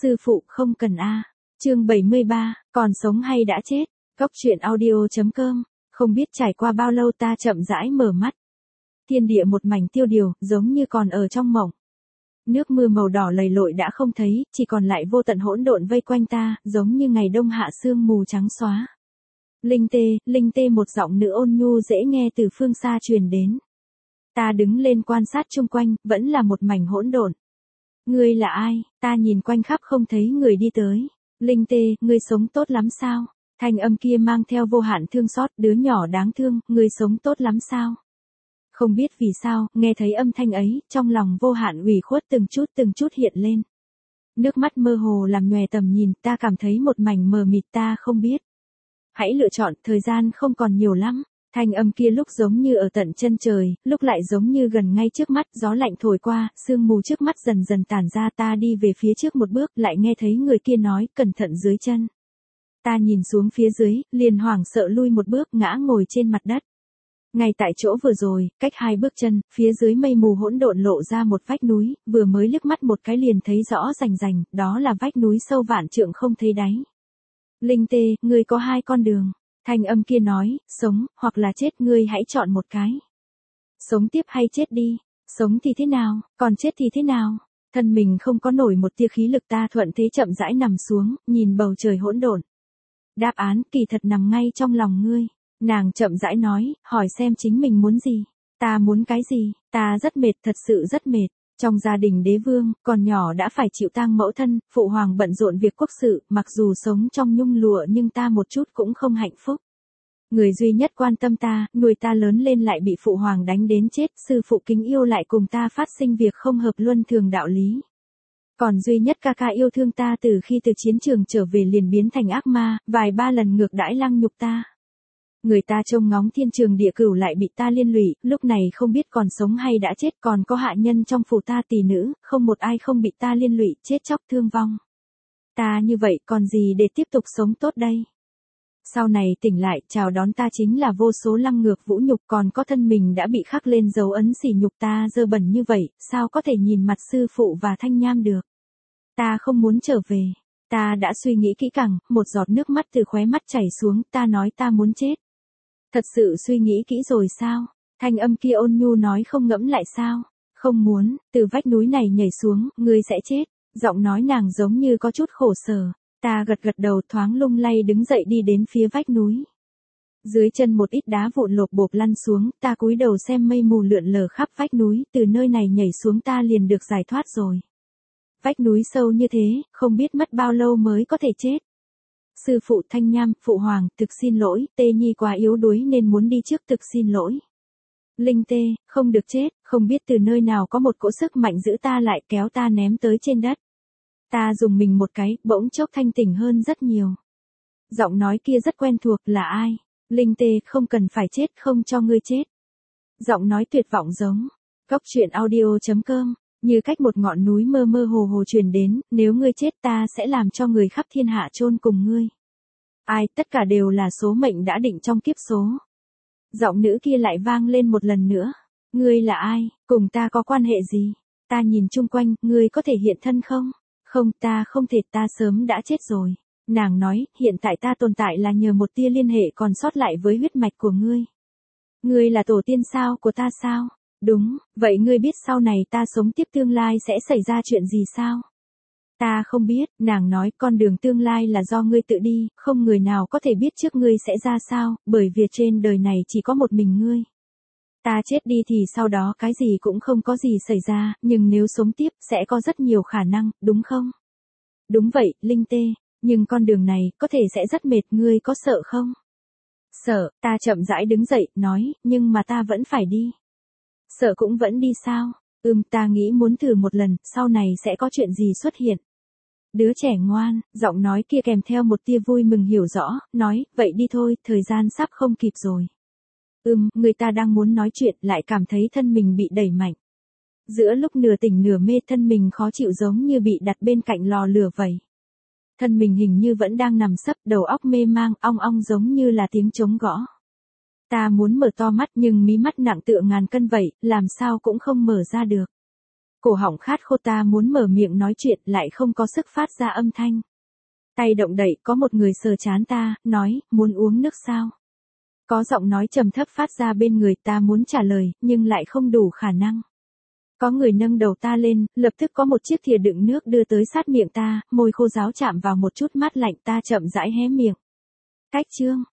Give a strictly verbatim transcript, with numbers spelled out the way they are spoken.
sư phụ không cần a. Chương bảy mươi ba, còn sống hay đã chết? Góc truyện audio chấm com. Không biết trải qua bao lâu ta chậm rãi mở mắt. Thiên địa một mảnh tiêu điều, giống như còn ở trong mộng. Nước mưa màu đỏ lầy lội đã không thấy, chỉ còn lại vô tận hỗn độn vây quanh ta, giống như ngày đông hạ sương mù trắng xóa. Linh tê, linh tê, một giọng nữ ôn nhu dễ nghe từ phương xa truyền đến. Ta đứng lên quan sát chung quanh, vẫn là một mảnh hỗn độn. Ngươi là ai? Ta nhìn quanh khắp không thấy người đi tới. Linh tê, ngươi sống tốt lắm sao? Thanh âm kia mang theo vô hạn thương xót, đứa nhỏ đáng thương, ngươi sống tốt lắm sao? Không biết vì sao, nghe thấy âm thanh ấy, trong lòng vô hạn ủy khuất từng chút từng chút hiện lên. Nước mắt mơ hồ làm nhòe tầm nhìn, ta cảm thấy một mảnh mờ mịt, ta không biết. Hãy lựa chọn, thời gian không còn nhiều lắm. Thanh âm kia lúc giống như ở tận chân trời, lúc lại giống như gần ngay trước mắt, gió lạnh thổi qua, sương mù trước mắt dần dần tản ra, ta đi về phía trước một bước, lại nghe thấy người kia nói, cẩn thận dưới chân. Ta nhìn xuống phía dưới, liền hoảng sợ lui một bước, ngã ngồi trên mặt đất. Ngay tại chỗ vừa rồi, cách hai bước chân, phía dưới mây mù hỗn độn lộ ra một vách núi, vừa mới liếc mắt một cái liền thấy rõ rành rành, đó là vách núi sâu vạn trượng không thấy đáy. Linh tê, ngươi có hai con đường. Thanh âm kia nói, sống, hoặc là chết, ngươi hãy chọn một cái. Sống tiếp hay chết đi, sống thì thế nào, còn chết thì thế nào? Thân mình không có nổi một tia khí lực, ta thuận thế chậm rãi nằm xuống, nhìn bầu trời hỗn độn. Đáp án kỳ thật nằm ngay trong lòng ngươi. Nàng chậm rãi nói, hỏi xem chính mình muốn gì. Ta muốn cái gì, ta rất mệt, thật sự rất mệt. Trong gia đình đế vương, còn nhỏ đã phải chịu tang mẫu thân, phụ hoàng bận rộn việc quốc sự, mặc dù sống trong nhung lụa nhưng ta một chút cũng không hạnh phúc. Người duy nhất quan tâm ta, nuôi ta lớn lên lại bị phụ hoàng đánh đến chết, sư phụ kính yêu lại cùng ta phát sinh việc không hợp luân thường đạo lý. Còn duy nhất ca ca yêu thương ta từ khi từ chiến trường trở về liền biến thành ác ma, vài ba lần ngược đãi lăng nhục ta. Người ta trông ngóng thiên trường địa cửu lại bị ta liên lụy, lúc này không biết còn sống hay đã chết, còn có hạ nhân trong phủ ta tỷ nữ, không một ai không bị ta liên lụy, chết chóc thương vong. Ta như vậy còn gì để tiếp tục sống tốt đây? Sau này tỉnh lại, chào đón ta chính là vô số lăng ngược vũ nhục, còn có thân mình đã bị khắc lên dấu ấn sỉ nhục, ta dơ bẩn như vậy, sao có thể nhìn mặt sư phụ và thanh nham được? Ta không muốn trở về. Ta đã suy nghĩ kỹ càng, một giọt nước mắt từ khóe mắt chảy xuống, ta nói ta muốn chết. Thật sự suy nghĩ kỹ rồi sao? Thanh âm kia ôn nhu nói, không ngẫm lại sao? Không muốn, từ vách núi này nhảy xuống, ngươi sẽ chết. Giọng nói nàng giống như có chút khổ sở. Ta gật gật đầu, thoáng lung lay đứng dậy đi đến phía vách núi. Dưới chân một ít đá vụn lộp bộp lăn xuống, ta cúi đầu xem mây mù lượn lờ khắp vách núi, từ nơi này nhảy xuống ta liền được giải thoát rồi. Vách núi sâu như thế, không biết mất bao lâu mới có thể chết. Sư phụ thanh nham, phụ hoàng, thực xin lỗi, tê nhi quá yếu đuối nên muốn đi trước, thực xin lỗi. Linh tê, không được chết, không biết từ nơi nào có một cỗ sức mạnh giữ ta lại, kéo ta ném tới trên đất. Ta dùng mình một cái, bỗng chốc thanh tỉnh hơn rất nhiều. Giọng nói kia rất quen thuộc, là ai? Linh tê, không cần phải chết, không cho ngươi chết. Giọng nói tuyệt vọng giống. Góc truyện audio chấm com. Như cách một ngọn núi mơ mơ hồ hồ truyền đến, nếu ngươi chết ta sẽ làm cho người khắp thiên hạ chôn cùng ngươi. Ai, tất cả đều là số mệnh đã định trong kiếp số. Giọng nữ kia lại vang lên một lần nữa. Ngươi là ai, cùng ta có quan hệ gì? Ta nhìn chung quanh, ngươi có thể hiện thân không? Không, ta không thể, ta sớm đã chết rồi. Nàng nói, hiện tại ta tồn tại là nhờ một tia liên hệ còn sót lại với huyết mạch của ngươi. Ngươi là tổ tiên sao của ta sao? Đúng, vậy ngươi biết sau này ta sống tiếp tương lai sẽ xảy ra chuyện gì sao? Ta không biết, nàng nói, con đường tương lai là do ngươi tự đi, không người nào có thể biết trước ngươi sẽ ra sao, bởi vì trên đời này chỉ có một mình ngươi. Ta chết đi thì sau đó cái gì cũng không có gì xảy ra, nhưng nếu sống tiếp sẽ có rất nhiều khả năng, đúng không? Đúng vậy, Linh tê, nhưng con đường này có thể sẽ rất mệt, ngươi có sợ không? Sợ, ta chậm rãi đứng dậy, nói, nhưng mà ta vẫn phải đi. Sợ cũng vẫn đi sao? Ừm, ta nghĩ muốn thử một lần, sau này sẽ có chuyện gì xuất hiện. Đứa trẻ ngoan, giọng nói kia kèm theo một tia vui mừng hiểu rõ, nói, vậy đi thôi, thời gian sắp không kịp rồi. Ừm, người ta đang muốn nói chuyện, lại cảm thấy thân mình bị đẩy mạnh. Giữa lúc nửa tỉnh nửa mê, thân mình khó chịu giống như bị đặt bên cạnh lò lửa vậy. Thân mình hình như vẫn đang nằm sấp, đầu óc mê mang, ong ong giống như là tiếng trống gõ. Ta muốn mở to mắt nhưng mí mắt nặng tựa ngàn cân vậy, làm sao cũng không mở ra được. Cổ họng khát khô ta muốn mở miệng nói chuyện lại không có sức phát ra âm thanh. Tay động đậy, có một người sờ trán ta, nói, muốn uống nước sao? Có giọng nói trầm thấp phát ra bên người ta muốn trả lời, nhưng lại không đủ khả năng. Có người nâng đầu ta lên, lập tức có một chiếc thìa đựng nước đưa tới sát miệng ta, môi khô ráo chạm vào một chút mát lạnh ta chậm rãi hé miệng. Cách chương.